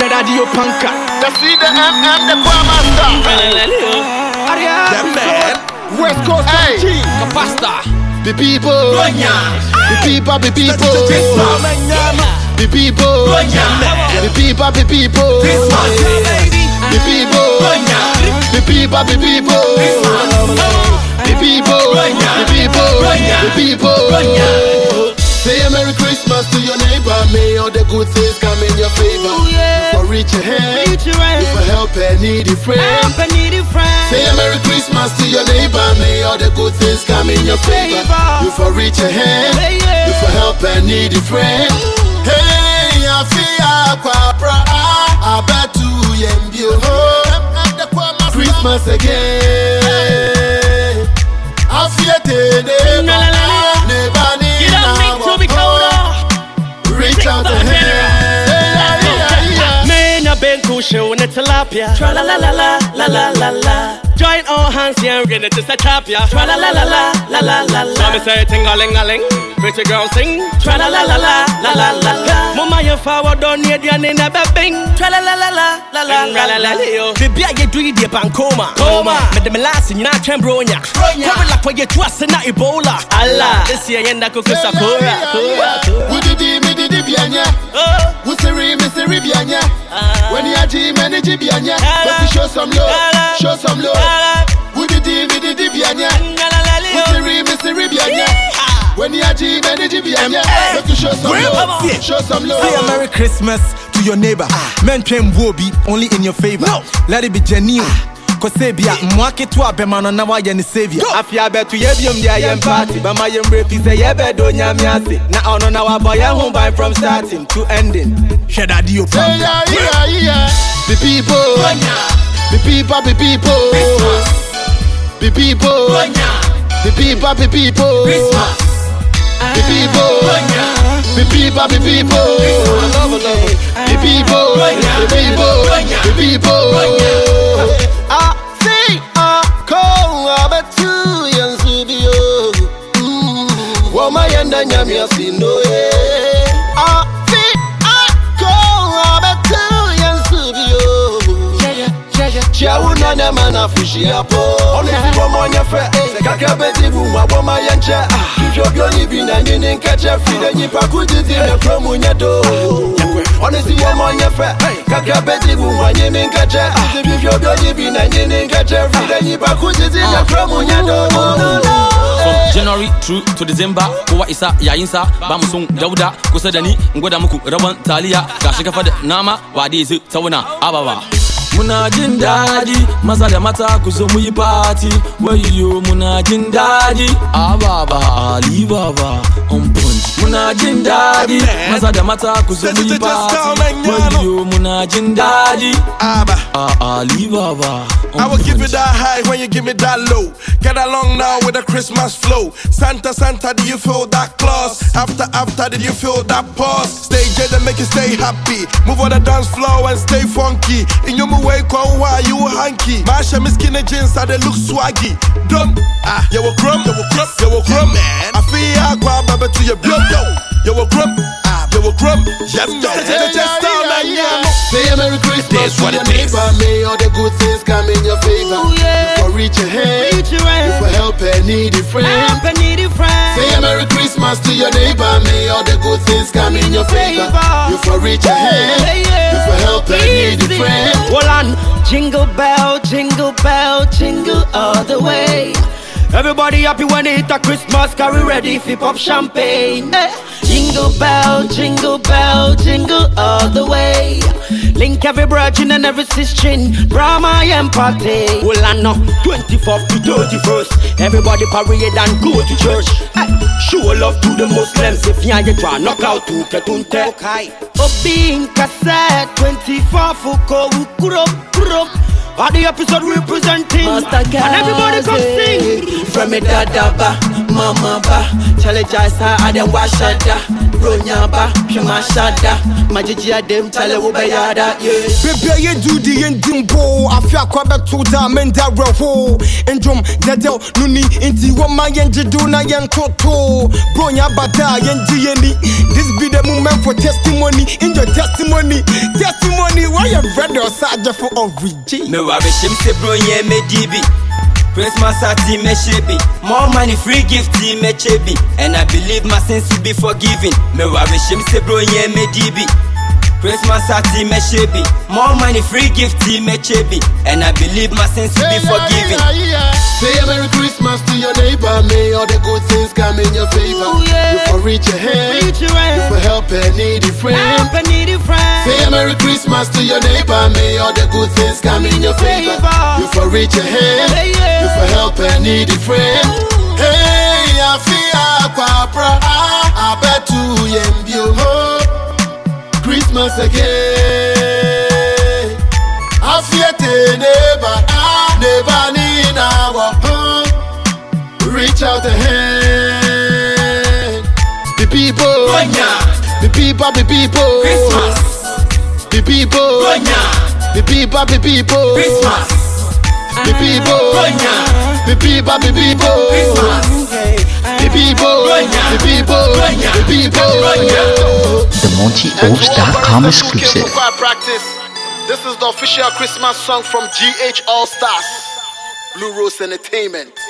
Radio Panka. The see the MM, the Master. West Coast Hey. Capasta. The people. The people. The people. The people. The people. The people. The people. The people. The people. The people. The people. Say a Merry Christmas to your neighbor. May all the good things come in your favor. For reach your hand, for help a needy friend. Say a Merry Christmas to your neighbor. May all the good things come in your favor. You for reach your hand, you for help a needy friend. Hey, I feel I bet to you Christmas again. I feel reach out the hand. Man, I've been cool show in the tilapia. Tra la la la la la la la la. Join all hands here and get this a tapia. Tra la la la la la la la la. Mommy say ting-a-ling-a-ling. Pretty girl sing. Tra la la la la la la la la. Mama you forward on your DNA never bing. Tra la la la la la la la la la. Baby I get do it deep and coma. Me the last in na chembronya. Cover like for your trust in Ebola. Allah. This year yenda kukusakura. Who did me did bianya? Who siri me siri bianya? When you are manage bianya, but to show some love, show some love. Who did me did bianya? Who siri me siri bianya? When you are manage bianya, but to show some love, show some love. Say a Merry Christmas to your neighbor. Men can be only in your favor. Let it be genuine. Cause Sabia, Mwake to a Bemano Nawa Yen Savior. Afia bet to Yebium, the IM party, but my young rape is a Yebedo Yamiasi. Now on our boy, home by from starting to ending. Shed a deal. The people, the people, the people, the people, the people, the people, the people, the people, the people, the people, the people. I see a cold about 2 years with you. Woman, and then you see no way. I see a cold about 2 years with you. Chauna na mana fushi apo. Only for money fair. Kakabeti buma boma yancha. Jobyo ni bina nini nkacha frida nipa kujiti na promo nyato. Only for money fair. Kakabeti buma nini nkacha. Jobyo ni bina nini nkacha frida nipa kujiti na promo nyato. From January through to December, Kowa Isa Yainsa, Bamusung Dauda, Kusadani, Ngodamuku, Raban Talia, Kashika Fad Nama, Wadizu Tawana, Ababa. Muna jin daɗi maza da mata ku zo mu yi party wayo muna jin daɗi ababa ali baba on punch muna jin daɗi maza da mata ku zo mu yi party wayo muna jin daɗi ali baba I will give you that high when you give me that low. Get along now with the Christmas flow. Santa, Santa, do you feel that clause? After, did you feel that pause? Stay jet and make you stay happy. Move on the dance floor and stay funky. In your way, come while you hanky. My shame skinny jeans, they look swaggy. Dumb, you will crumb, you will crumb, man. I feel I go baby to your blood, you will crumb, you will crumb. Yes, say a Merry Christmas to your neighbor. May all the good things come in your favor. You for reach your hand, you for help a needy friend. Say a Merry Christmas to your neighbor. May all the good things come in your favor. You for reach your hand, you for help a needy friend. Hold on, jingle bell, jingle bell, jingle all the way. Everybody happy when they hit a Christmas, carry ready fi pop champagne. Jingle bell, jingle bell, jingle all the way. Link every virgin and every sister, Brahma and party. Well I know, 24th to 31st, everybody parade and go to church. Show love to the Muslims if you ain't try knock out to Ketunte. Obi in cassette, 24 Fuko, Ukurup. All the episode representing, and everybody come sing. From me dadaba, mama ba, challenge I dem washada. Bronya ba, shema shada. Majiji dem chale wo bayada. Baby, you do the ending bo. I feel quite to the men that revo. Endrum dadel nuni inti wama yenji do na yen toto. Bronya bada yenji yeni. This be the moment for testimony. In your testimony, why you ready or sad for origin? Me wa be shim se bronya me dibi. Christmas party me shebi. More money, free gift me chebi. And I believe my sins will be forgiven. Me wa be shim se bronya me dibi. Christmas party me shebi. More money, free gift me chebi. And I believe my sins will be forgiven. Say a Merry Christmas to your neighbor. May all the good things come in your favor. You for reach your hand. You for help a needy friend. Say a Merry Christmas to your neighbor. May all the good things come in your favor. You for reach your hand. You for help a needy friend. Hey, I feel Papa. I bet to you Christmas again. I fear the neighbor need our reach out the hand. The people, the people, Christmas. The people, the people, Christmas. The people, the people, Christmas. The people. The MontyOaks.com exclusive. This is the official Christmas song from GH All Stars, Blue Rose Entertainment.